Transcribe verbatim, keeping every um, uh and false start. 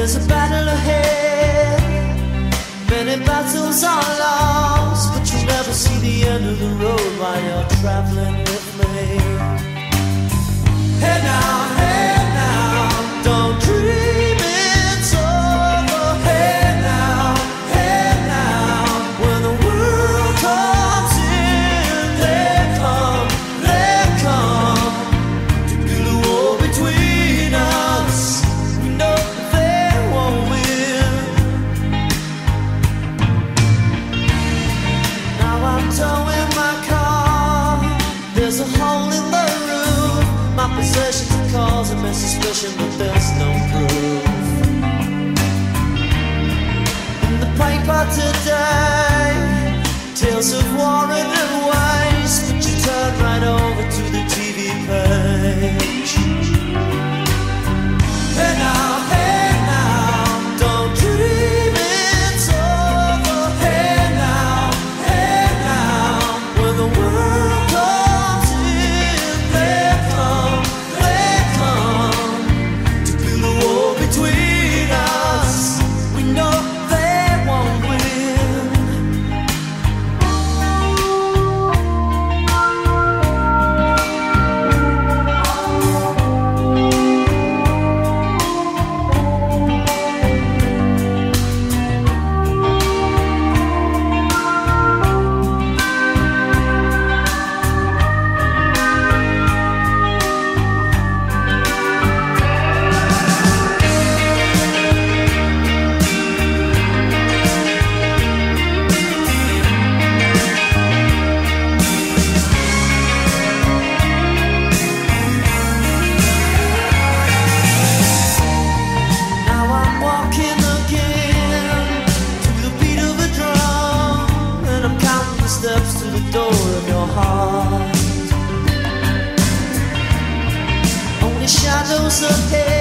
There's a battle ahead, many battles are lost, but you'll never see the end of the road while you're traveling with me. Hey now, hey now, don't dream it's over. Hey now, hey now, when the world comes in, they come, they come to build a wall between us. We know they won't win. Now I'm towing my car, there's a hole in the roof. My possessions are causing me suspicion, but there's no proof. In the paper today, tales of war and waste, but you turn right over to the T V page. Hey now, hey now, don't dream it's over. Hey now, hey now, when the world comes in, they come, they come to build a wall between us. We know they won't win. Now I'm walking again to the beat of a drum, and I'm counting the steps to the door of your heart. Only shadows ahead.